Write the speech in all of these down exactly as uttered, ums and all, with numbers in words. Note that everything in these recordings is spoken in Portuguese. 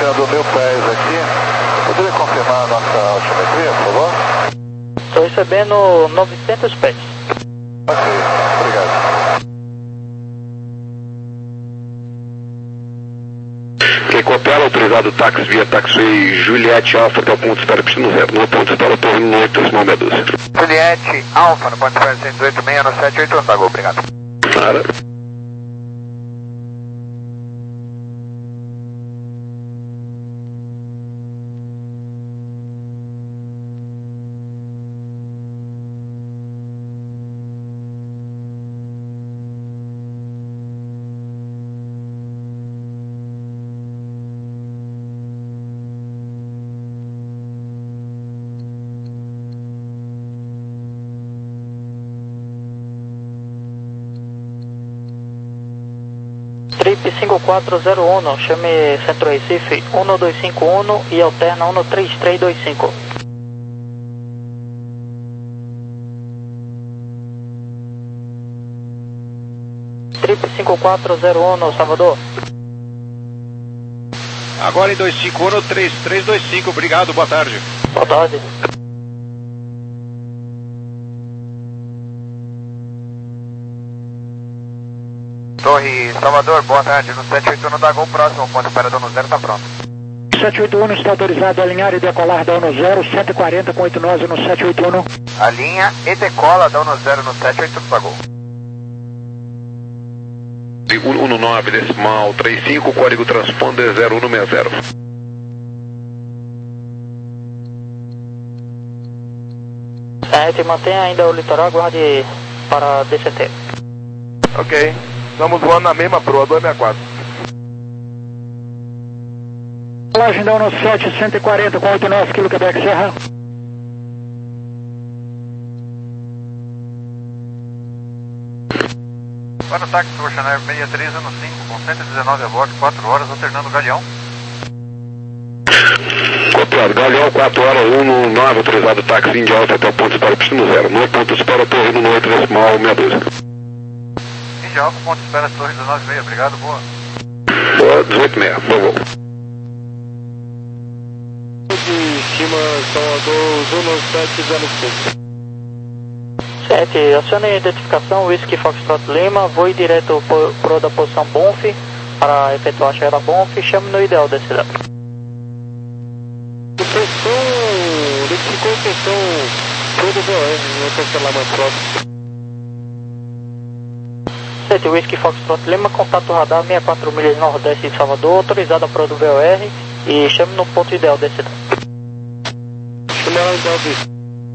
descendo mil pés aqui. Poderia confirmar a nossa altimetria, por favor? Estou recebendo novecentos pés. Ok, obrigado. Quem copiar, autorizado táxi via taxiway Juliette Alfa até o ponto de espera Pistino Zero. No ponto de espera, torre no oito, decimal meia dúzia. Juliette Alfa, no ponto de espera cento e oito seis no sete oito um, tá bom, obrigado. Para. Trip cinco quatro zero um, chame Centro Recife um dois cinco um e alterna um três três dois cinco. Trip cinco quatro zero um, Salvador. Agora em dois cinco um, três três dois cinco, obrigado, boa tarde. Boa tarde. Torre Salvador, boa tarde, no sete oito um da Gol, próximo, ponto de espera da ONU zero, tá pronto. sete oito um está autorizado a alinhar e decolar da ONU zero, cento e quarenta com oito nove no sete oito um. Alinha e decola da ONU zero no sete oito um da Gol. um nove decimal trinta e cinco, código transponder zero um seis zero. Sete, mantenha ainda o litoral, aguarde para D C T. Ok, estamos voando na mesma proa, dois sessenta e quatro. Colagem da ONU sete, cento e quarenta com oito nove, Kilo Quebec Serra. Para o táxi Oceanair seis três um cinco, com cento e dezenove a bordo, quatro horas, alternando o galeão. Copiado, Galeão, quatro horas, um nove, autorizado táxi India Alfa até o ponto de espera Pistino Zero. No ponto de espera, torre no oito, decimal meia dúzia. India Alfa, ponto de espera, torre dezenove seis, obrigado, boa. Boa, dezoito seis, bom voo. De cima, Salvador, zona sete zero cinco. sete, acione a identificação Whisky Foxtrot Lima, voe direto para da posição Bonf para efetuar a chegada Bonf e chame no ideal desse dado. Pressão, identificou pressão todo V O R, vou cancelar mais próximo. sete, Whisky Foxtrot Lima, contato radar sessenta e quatro milhas nordeste de Salvador, autorizado a proa do V O R e chame no ponto ideal desse dado. Chamar o ideal desse.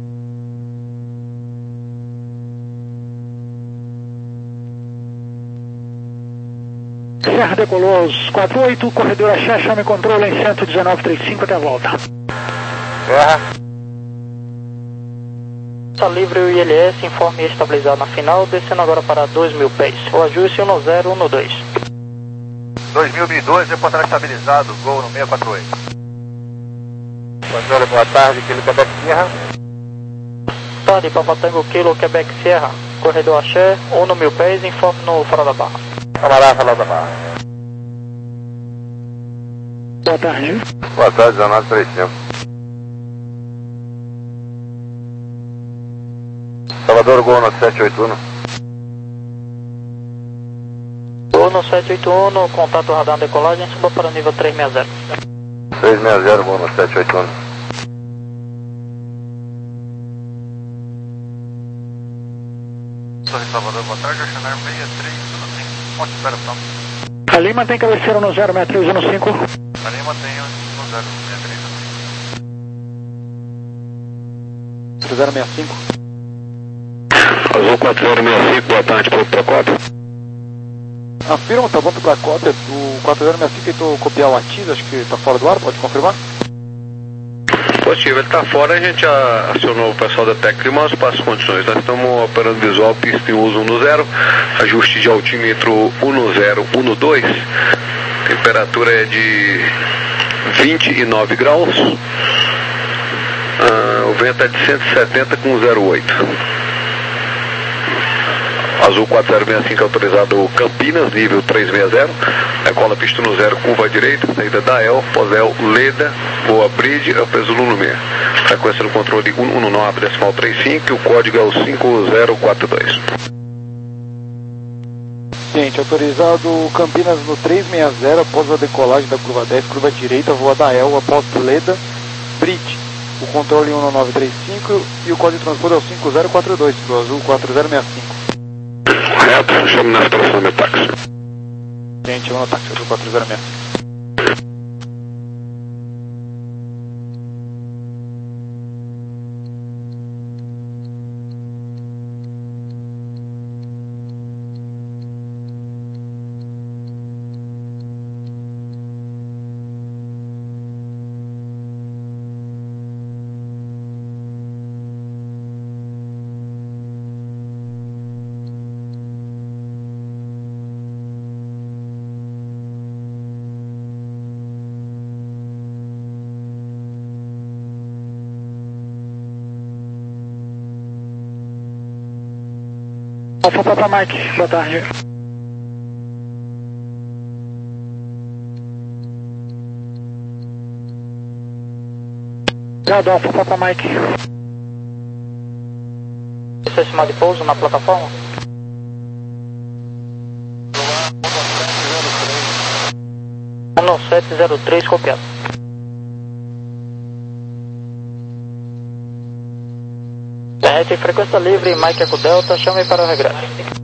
Serra decolou aos quatro oito, corredor Axé, chame controle em cento e dezenove trinta e cinco até a volta. Serra. Está livre o I L S, informe estabilizado na final, descendo agora para dois mil pés. O ajuste um zero um dois. dois mil e dois, reportar estabilizado, Gol no seis quatro oito. Controle, boa tarde, Kilo Quebec Sierra. Tarde, Papa Tango Kilo Quebec Sierra, corredor Axé, um mil pés, informe no Fora da Barra. Camarada, Fora da Barra. Boa tarde. Boa tarde, dezenove trinta e cinco. Salvador, Gol no sete oito um. Gol no sete oito um, contato radar decolagem, suba para o nível três seis zero. três seis zero, Gol no sete oito um. Torre Salvador, boa tarde, Oceanair seis três um cinco, ponto de espera pronto. A Lima tem cabeceira no zero seis três um cinco. A Lima tem no zero seis três um cinco. zero seis cinco. Azul quatro zero seis cinco, boa tarde, ponto para quatro. Afirma, tá bom para a cópia. O quatro zero seis cinco tentou copiar o ativo, acho que está fora do ar, pode confirmar? Positivo, ele está fora, a gente já acionou o pessoal da Teclima, os passos condições. Nós estamos operando visual, pista em uso um zero, ajuste de altímetro um zero um dois, temperatura é de vinte e nove graus, ah, o vento é de cento e setenta com zero oito. Azul quatro zero seis cinco autorizado Campinas, nível trezentos e sessenta. Decola pista no zero, curva à direita, saída da El, Posel, Leda, voa Bridge, Upper Zulu no meio. Frequência do controle cento e dezenove, decimal trinta e cinco, e o código é o cinco zero quatro dois. Gente, autorizado Campinas no trezentos e sessenta, após a decolagem da curva dez, curva direita, voa da El, após Leda, Bridge. O controle cento e dezenove trinta e cinco e o código de transporte é o cinco zero quatro dois, pro Azul quatro zero seis cinco. Correto, chame na estação meu táxi. Gente, vamos no táxi, Azul quatro zero seis cinco. Alfa Papa Mike, boa tarde. Obrigado, Alfa Papa Mike. Esse é o sinal de pouso na plataforma? um sete zero três, copiado. Tem frequência livre, Mike Eco Delta, chame para o regresso.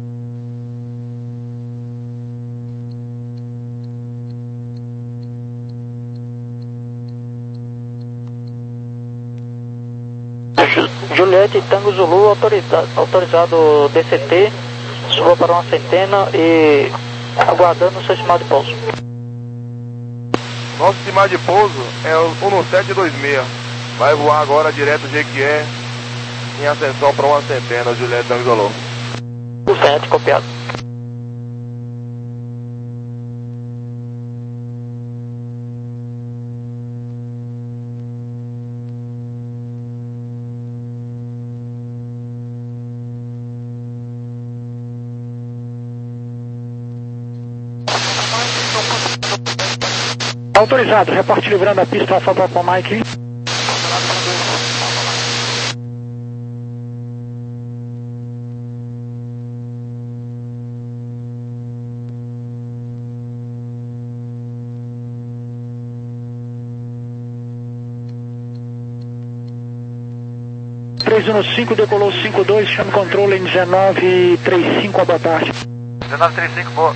Juliette Tango Zulu, autorizado, autorizado D C T, suba para uma centena e aguardando o seu sinal de pouso. Nosso sinal de pouso é o um sete dois seis, vai voar agora direto Jequié, em ascensão para uma centena, Juliette Tango Zulu. sete, copiado. Autorizado, reporte livrando a pista Alfa Papa Mike. três um cinco, decolou cinco dois, chame controle em dezenove trinta e cinco, boa tarde. dezenove trinta e cinco, boa.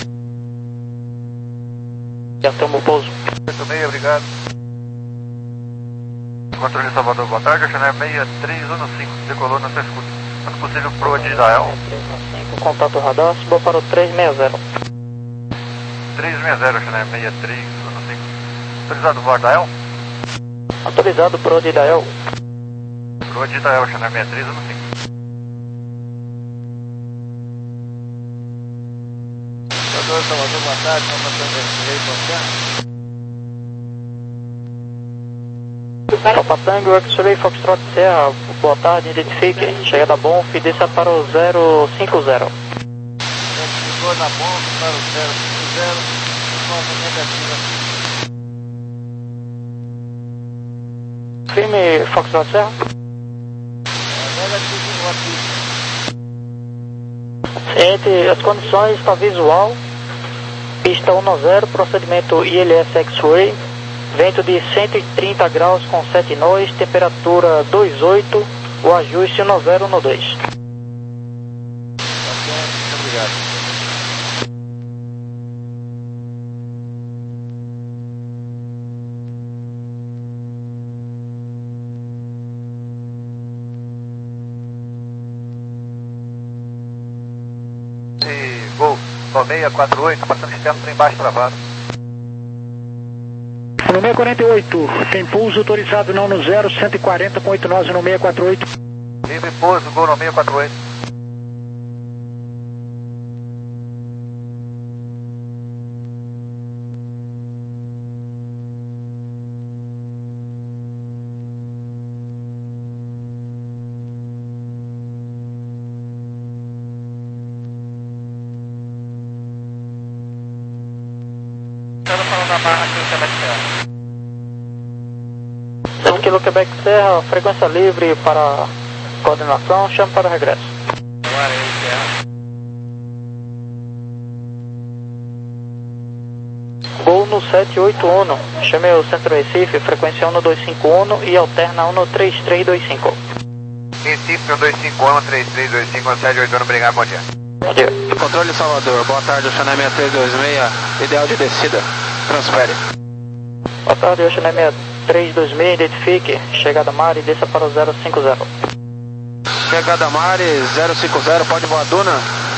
Já tomo o pouso. Muito bem, obrigado. Controle de Salvador, boa tarde, Chanel seis três um cinco, decolou na sua escuta. Quando possível, proa de Israel. Contato radar, suba para o trezentos e sessenta. trezentos e sessenta, Chanel seis três um cinco. Autorizado voar da El? Autorizado proa de Israel. Proa de Israel, Chanel seis três um cinco. Salvador, boa tarde, Papa Tango, X-Ray Foxtrot Serra, boa tarde, identifique, chegada bom, desça para o zero cinco zero. Chegou na bomba para o zero cinco zero, nova negativa. Firme Foxtrot Serra. Negativo aqui. Entre as condições está visual, pista dez, procedimento I L S X-Ray, vento de cento e trinta graus com sete nós, temperatura vinte e oito, o ajuste dez dois. Muito obrigado. E Gol, seis quatro oito, passando externo, trem baixo travado. No seis quarenta e oito, tem pouso autorizado não no zero, cento e quarenta com oito nós no seis quarenta e oito. Livre pouso, Gol no seis quatro oito. na barra aqui, Quebec Serra. sete quilômetros Quebec Serra, frequência livre para coordenação, chame para regresso. Guarani Serra. Gol no sete oito um, chame o Centro Recife, frequência um dois cinco um e alterna um três três dois cinco. Recife um dois cinco um, três três dois cinco, sete oito um, obrigado, bom dia. Bom dia. Controle Salvador, boa tarde, Oceané seis três dois seis, ideal de descida, transfere. Boa tarde, Oceané seis três dois seis, identifique, chegada Mari, desça para o zero cinco zero. Chegada Mari, zero cinco zero, pode voar Duna?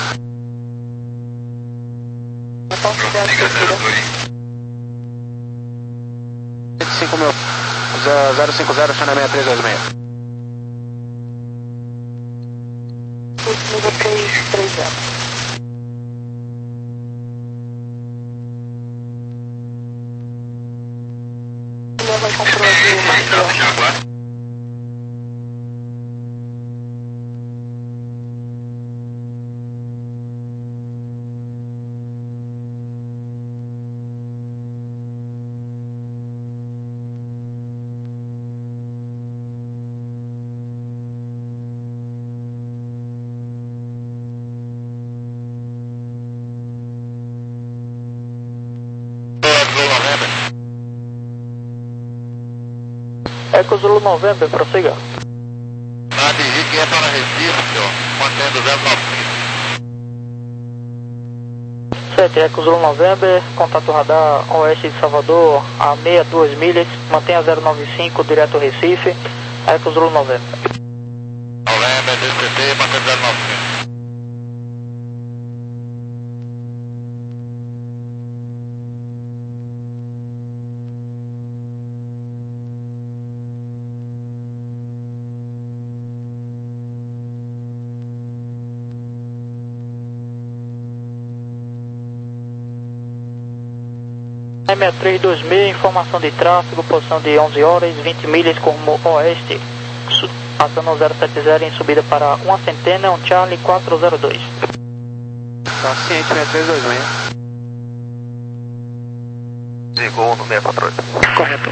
cinco mil, zero cinco zero, Oceané seis três dois seis. Nível três três zero. Leva controle de Marcelo. Eco Zulu November, prossiga. A D G que é para Recife, senhor, mantendo zero nove cinco. sete, Eco Zulu November, contato radar oeste de Salvador a sessenta e duas milhas, mantenha zero nove cinco, direto Recife, Eco Zulu November. November, D C T, mantendo zero nove cinco. seis três dois seis, informação de tráfego, posição de onze horas, vinte milhas com rumo oeste, passando ao zero sete zero em subida para uma centena, um Charlie quatro zero dois. Tá ciente, seis três dois seis. Ligou no seis quatro oito. Correto.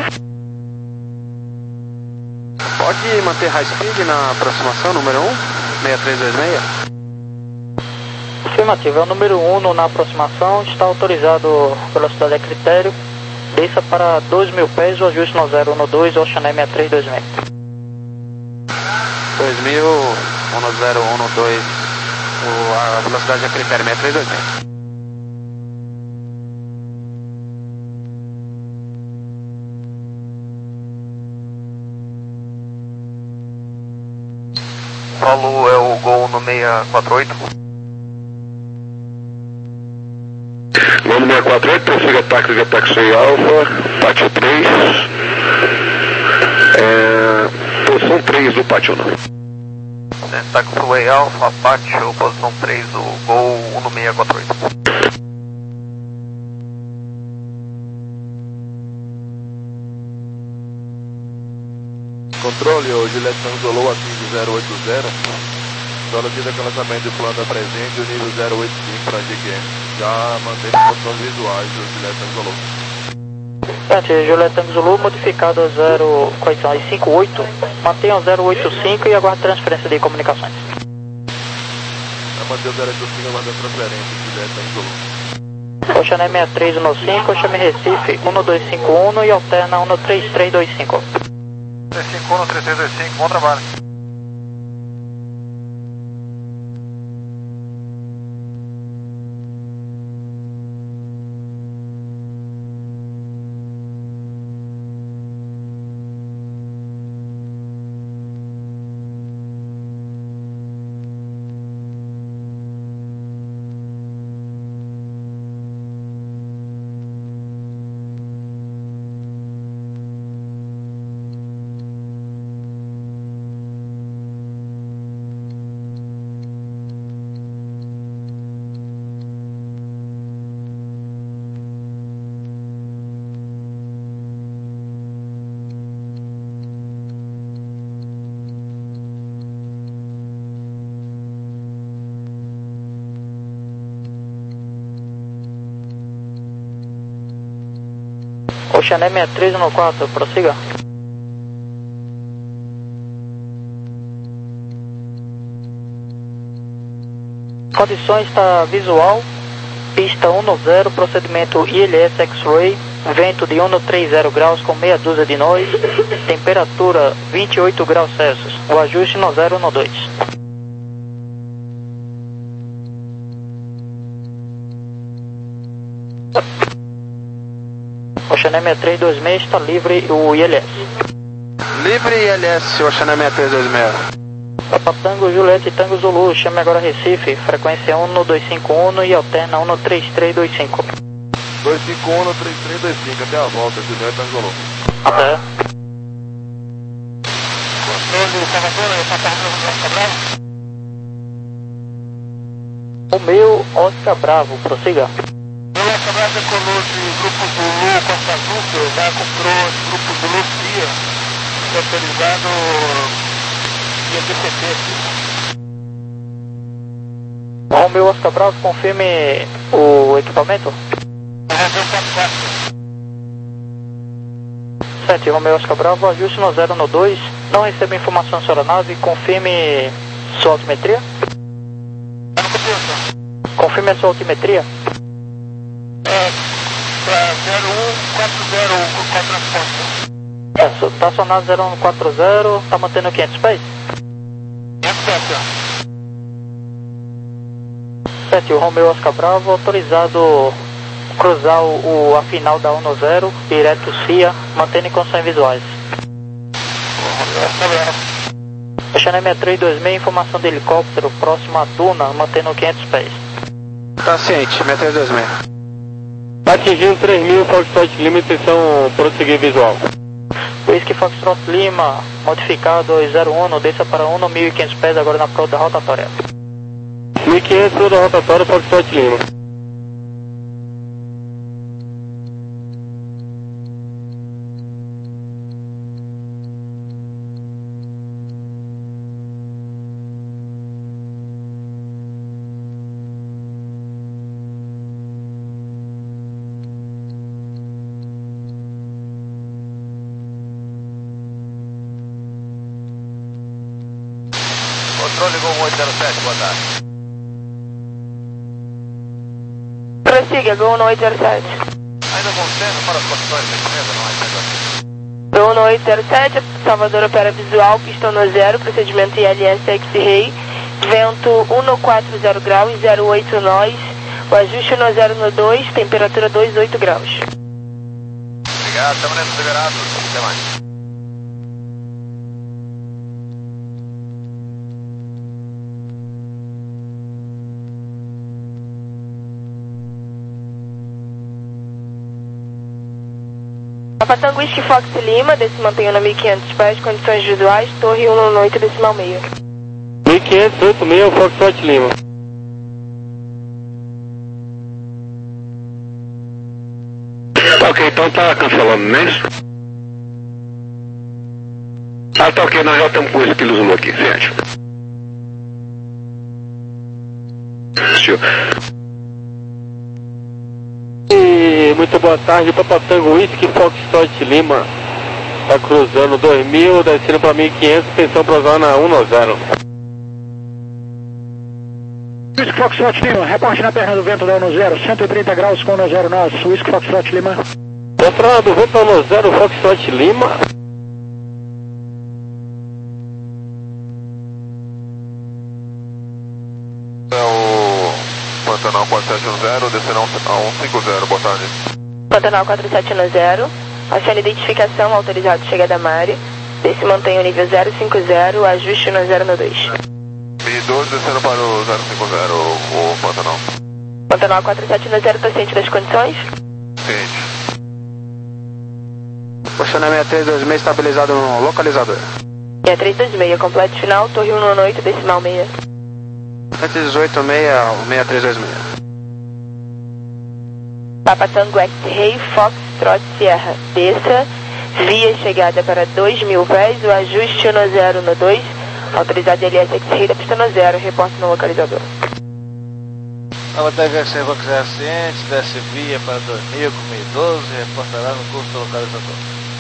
Pode manter high speed na aproximação, número um, seis três dois seis? Afirmativo, é o número um na aproximação, está autorizado velocidade a critério, desça para dois mil pés, o ajuste no zero um dois, Oceané seis três dois seis. dois mil, um zero um dois, a velocidade a critério seis três dois seis. Falou, é o Gol no seis quatro oito. Gol no seis quatro oito, prossiga táxi de taxi Alfa, pátio três, é, posição três do pátio não. Taxiway Alpha, Pátio, posição três, o Gol no seis quatro oito. Controle, o Juliette Tanzolou atinge zero oito zero. Solicita que lançamento de planta presente, o nível zero oito cinco para G Q M. Já mantém posições visuais do Juliette Tanzolou. Gente, Juliette Tango Zulu modificado a zero, quais são, cinco oito, mantenha o zero oito cinco e aguarde transferência de comunicações. Vai manter o zero oito cinco aguardando transferência do Juliette Tanzolou. Oceané seis três um cinco, chame Recife um dois cinco um e alterna um três três dois cinco. três cinco um, três três dois cinco, bom trabalho. Oceané sessenta e três um quatro, prossiga. Condições está visual, pista cento, procedimento I L S X-Ray, vento de cento e trinta graus com meia dúzia de nós, temperatura vinte e oito graus Celsius, o ajuste no zero um dois. Oceané sessenta e três dois seis está livre o I L S. Livre I L S, Oceané sessenta e três dois seis. Papa Tango, Juliette, Tango Zulu, chame agora Recife, frequência um dois cinco um e alterna um três três dois cinco. dois cinco um, três três dois cinco, até a volta, Juliette, Tango Zulu. Até. Romeu, Oscar Bravo, prossiga. Oscar Bravo decolou de Grupo Zulu, Costa Azul, já comprou Grupo Zulu Cia, autorizado via D P T. Romeu, Oscar Bravo, confirme o equipamento. sete, Romeu, Oscar Bravo, ajuste no zero no dois, não receba informação sobre a nave, confirme sua altimetria. Confirme a sua altimetria. É, para zero um quatro zero com transporte. É, tá sonando zero um quatro zero, tá mantendo quinhentos pés? quinhentos pés, sete, o Romeu Oscar Bravo, autorizado cruzar o, o a final da um zero, direto C I A, mantendo em condições visuais. Oceané sessenta e três dois seis, informação de helicóptero, próximo à duna, mantendo quinhentos pés. Tá ciente, sessenta e três dois seis. Atingindo três mil, Foxtrot Lima, intenção prosseguir visual. Whisky Foxtrot Lima, modificado dois zero um, desça para um mil e quinhentos pés, agora na prova da rotatória. mil e quinhentos da rotatória, Foxtrot Lima. Controle Gol oito zero sete, boa tarde. Prossiga, Gol oito zero sete. Ainda com centro para as posições de mesa, não é? Gol oito zero sete, Salvador opera visual, pista no zero, procedimento I L S X-Ray, vento um quatro zero graus, zero oito nós, o ajuste no zero no dois, temperatura dois vírgula oito graus. Obrigado, estamos dentro liberados, até mais. Papa Tango Whisky Fox Lima, desse mantenha no mil e quinhentos pés, condições visuais, torre um oito decimal meio. mil e quinhentos, oito meio, Foxtrot Lima. Ok, então tá cancelando, não é isso? Ah, tá ok, nós já estamos com esse Kilo Zulu aqui, certo? Senhor. E muito boa tarde, Papa Tango Whisky Foxtrot Lima. Tá cruzando dois mil, descendo para mil e quinhentos, pensão para zona um zero. Whisky Foxtrot Lima, reporte na perna do vento da um zero, cento e trinta graus com um zero nosso, Whisky Foxtrot Lima. Contra do vento da um zero, Foxtrot Lima. É o Pantanal quatro sete um zero, descendo a um cinco zero, boa tarde. Pantanal quatro sete um zero, achando identificação, autorizado chegada a Mari, desse mantém o nível zero cinco zero, ajuste no zero no dois. mil e doze descendo para o zero cinco zero, o Pantanal. Pantanal quatro sete um zero, tá ciente das condições? Ciente. Oceané sessenta e três dois seis, estabilizado no localizador. sessenta e três dois seis, completo final, torre um oito decimal meio. cento e dezoito seis, sessenta e três dois seis. Papa Tango X-Ray, Foxtrot Sierra, desça, via chegada para dois mil pés, o ajuste no zero no dois, autorizado L S X-Ray da pista no zero, reporte no localizador. Nova Tech X R Fox Ascente, desce via para dois mil com mil e doze, reportará no curso localizador.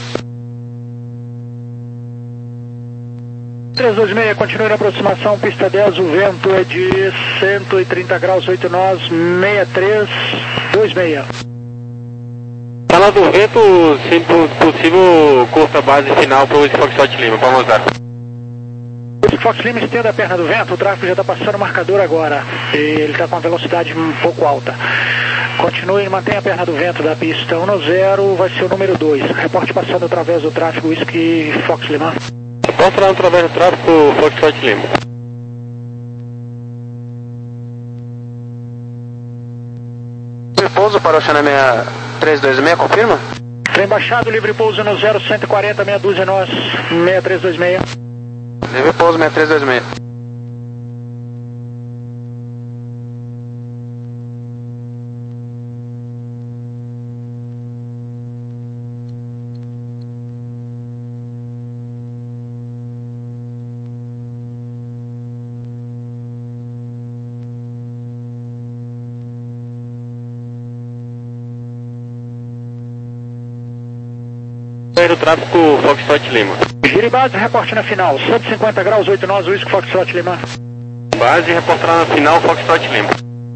três dois seis, continue na aproximação, pista dez, o vento é de cento e trinta graus, oito nós, sessenta e três vinte e seis. Fala do vento, se possível, curta a base final para o Whisky Foxtrot Lima, vamos usar. Whisky Fox Lima, estenda a perna do vento, o tráfego já está passando o marcador agora, e ele está com a velocidade um pouco alta. Continue, mantenha a perna do vento da pista um zero, vai ser o número dois. Reporte passando através do tráfego Whisky Fox Lima. Reporte lá através do tráfego Foxtrot Lima. Pouso para o Xanamé três dois seis, confirma? Trem baixado, livre pouso no zero cento e quarenta, meia dúzia nós, seis três dois seis. Livre pouso seis três dois seis. Do tráfego Foxtrot Lima. Gire base, reporte na final, cento e cinquenta graus, oito nós, Whisky Foxtrot Lima. Base, reportar na final Foxtrot Lima.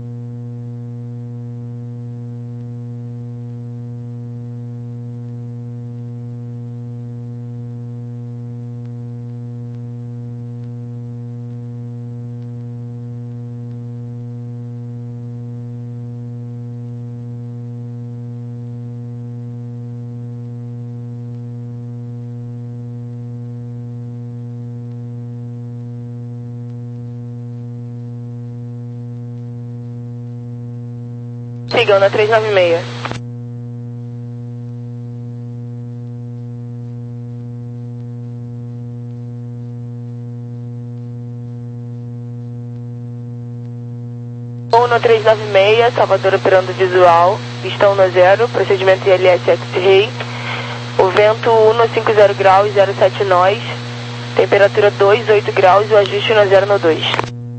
Sigam na três nove seis. um no três nove seis, Salvador operando visual, pista um zero, procedimento I L S X-Ray, o vento um no cinco zero graus, zero sete nós, temperatura dois, oito graus e o ajuste no zero no dois.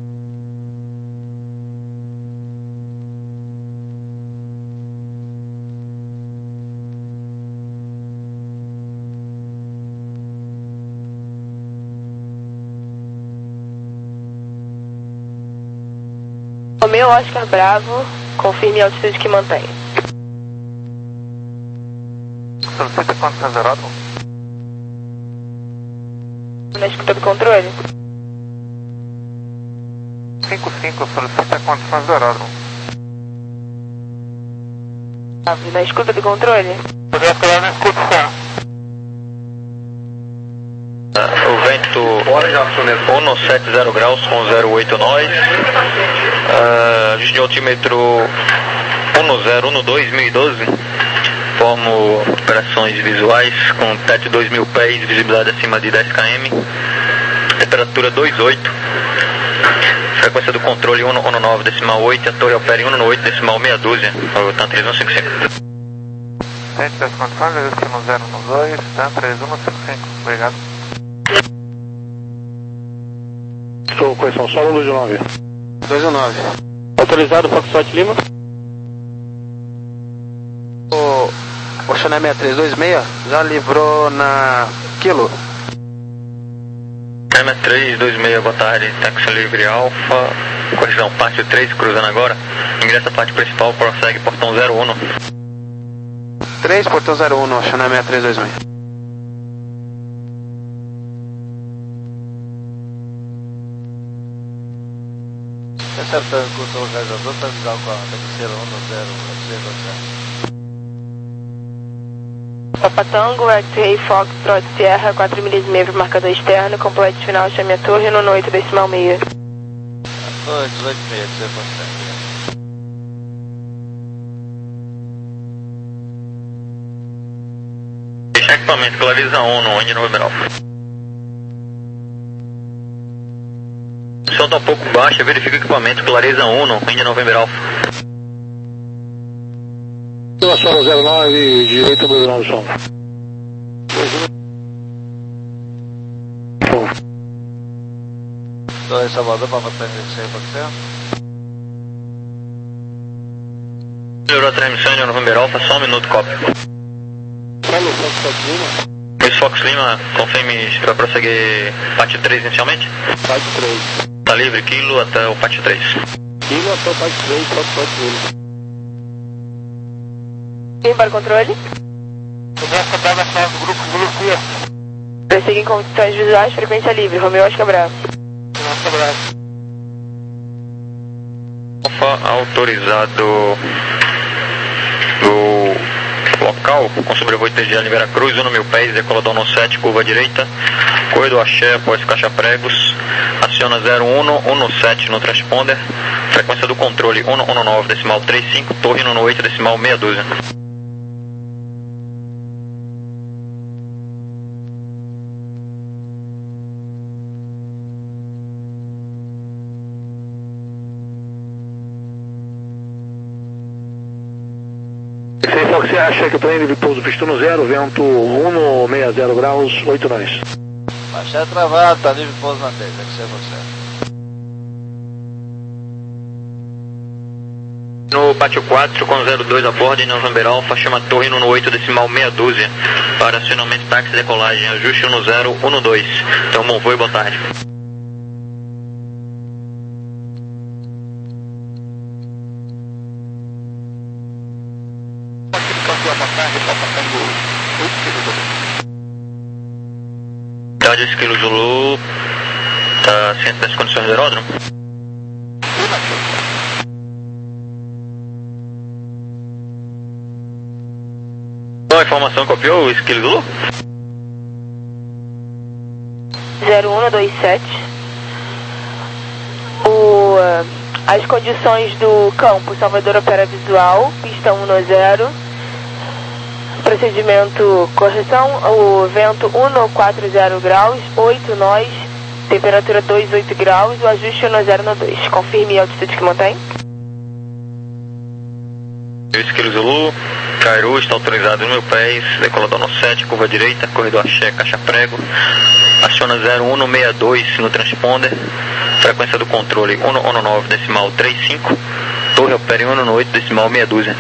Romeu Oscar Bravo, confirme a altitude que mantém. Solicita condição zerada. Na escuta do controle. cinco cinco, solicita condição zerada. Na escuta do controle. Poderia ficar na escuta, tá? O vento um no sete zero graus com zero oito nós, uh, ajuste de altímetro um zero um dois mil e doze, formo operações visuais com teto dois mil pés, visibilidade acima de dez quilômetros, temperatura dois oito, frequência do controle um nove decimal oito, a torre opera em um oito decimal meia dúzia, tanto três um cinco cinco. Sente das condições, um zero um dois, tanto três um cinco cinco, obrigado. Estou com esse solo dois nove. dois nove. Autorizado Foxtrot Lima. O, o Xanamé três dois seis já livrou na Kilo. M três dois seis, boa tarde, táxi livre Alfa, correção, parte três, cruzando agora, ingressa a parte principal, prossegue, portão zero um. três, portão zero um, Xanamé três dois seis. Acertando o curso localizador para avisar o carro, terceira um zero, Papa Tango, X-Ray Fox, Trot Sierra, quatro milhas e meia para marcador externo, complete final, chame a torre no oito decimal meia. Torre dezoito e meia, que você consegue. Deixa equipamento, Clariza um no Índia November Alpha. O som está um pouco baixo, verifica o equipamento, Clareza um no Índia November Alpha. Solo zero nove, direito número nove, som. Torre Salvador, Papa Tango, X-Ray Fox. Melhorou a transmissão de November Alpha, só um minuto, copy. Falou, Fox Lima. Esse Fox Lima, confirme se vai prosseguir parte três inicialmente? Parte três. Tá livre, quilo até o parte três. Quilo até o parte três, Fox Lima. Quem para o controle? Começa a nacional do grupo Velocia. Prosseguir em condições visuais, frequência livre, Romeu Oscar Bravo. Oscar Bravo. Alfa autorizado do local, com sobrevoo T G L em Veracruz, um mil pés, decolador no sete, curva direita, corredor axé após caixa pregos, aciona zero um um sete no transponder, frequência do controle um um nove decimal trinta e cinco, torre um oito decimal meia dúzia. Fox, você acha que o trem de pouso pistão zero, vento um sessenta graus, oito nós. Baixar travado, tá livre pouso na dez, é que você é você. No pátio quatro com zero dois a bordo em November Alpha, chama torre um oito decimal meia dúzia, para acionamento táxi decolagem, ajuste um zero um dois. Então, bom voo e boa tarde. Tarde, Esquilo Zulu, tá ciente das condições do aeródromo? Qual a informação copiou o Esquilo Zulu? zero um dois sete. O, uh, as condições do campo, Salvador opera visual, pista um zero. Procedimento correção, o vento um quatrenta graus, oito nós, temperatura dois vírgula oito graus, o ajuste um zero dois. Confirme a altitude que mantém. Esquilo Zulu, Cairu está autorizado no mil pés, decolador no sete, curva direita, corredor axé, caixa prego, aciona zero um seis dois no transponder, frequência do controle um um nove decimal trinta e cinco, torre opera em um oito decimal meia dúzia.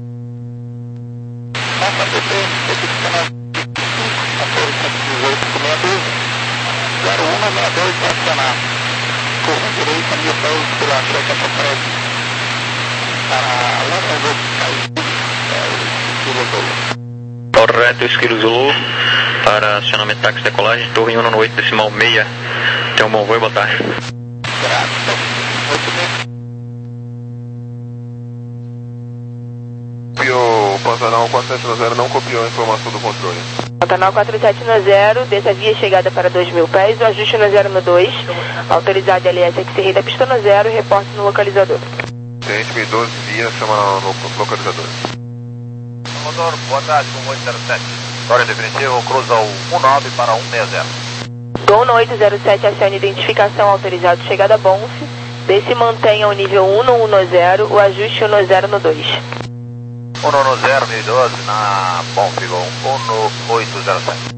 Correto, Esquilo Zulu, para acionamento táxi decolagem, torre um oito decimal meia. Tenha um bom voo e boa tarde. O Pantanal quatro sete zero não copiou a informação do controle. Pantanal quatro sete zero, desça via chegada para dois mil pés, o ajuste um zero dois, autorizado L S X-Ray da pista no zero, reporte no localizador. Tenente mil e doze, via, chama no localizador. Comodoro, boa tarde, com oito zero sete. História definitiva, cruza o um nove para um sessenta. Gol no oito zero sete, acione identificação, autorizado chegada Bonf, desce e mantenha o nível um um zero, o ajuste um zero dois. um um zero, mil e doze, na Bonf, um oito zero sete.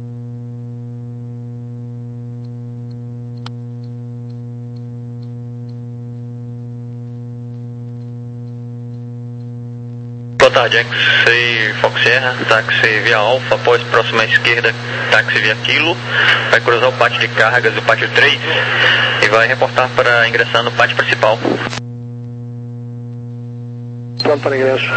Boa tarde, X-Ray Fox Sierra, táxi via Alfa, após próxima esquerda, táxi via Kilo, vai cruzar o pátio de cargas do pátio três e vai reportar para ingressar no pátio principal. Pronto para ingresso.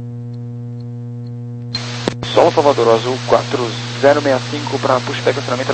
Sol Salvador Azul quatro zero seis cinco para pushback acionamento